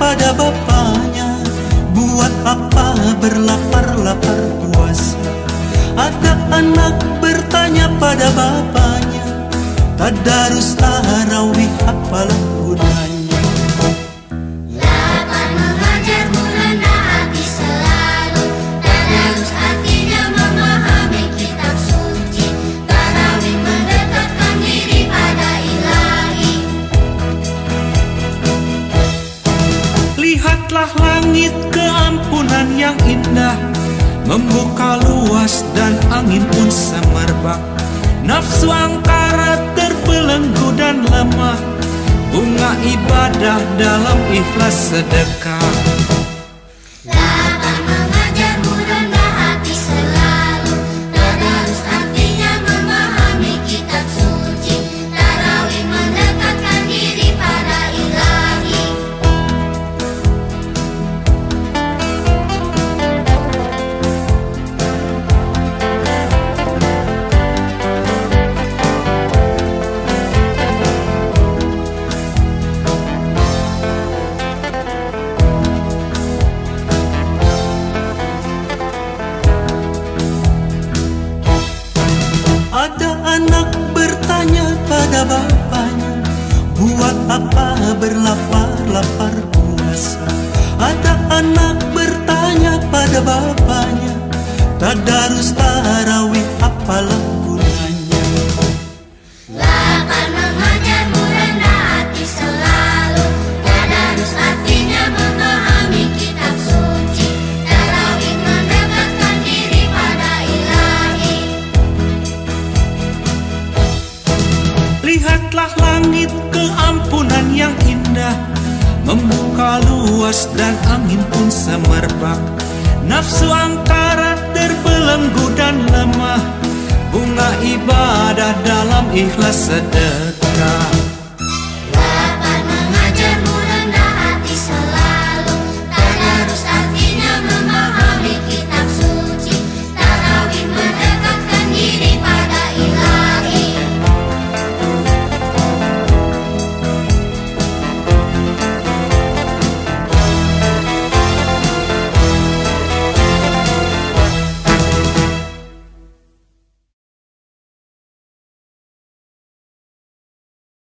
pada bapaknya, buat apa berlapar-lapar puasa? Ada anak bertanya pada bapaknya, tadarus tarawih apalah gunanya? Lapar mengajar merendah hati selalu, tadarus artinya memahami kitab suci, tarawih mendekatkan diri pada ilahi. Lihatlah langit keampunan yang indah, membuka luas dan angin pun semerbak. Nafsu angkara terbelenggu dan lemah, bunga ibadah dalam ikhlas sedekah. Lapar mengajar merendah hati selalu, tadarus artinya memahami kitab suci, tarawih mendekatkan diri pada ilahi. Ada anak bertanya pada bapaknya, buat apa berlapar-lapar puasa? Ada anak bertanya pada bapaknya, tadarus tarawih apalah gunanya? Lapar mengajar merendah hati selalu, tadarus artinya memahami kitab suci, tarawih mendekatkan diri pada ilahi. Lihatlah langit keampunan yang indah, membuka luas dan angin pun semerbak. Nafsu angkara terbelenggu dan lemah, bunga ibadah dalam ikhlas sedekah.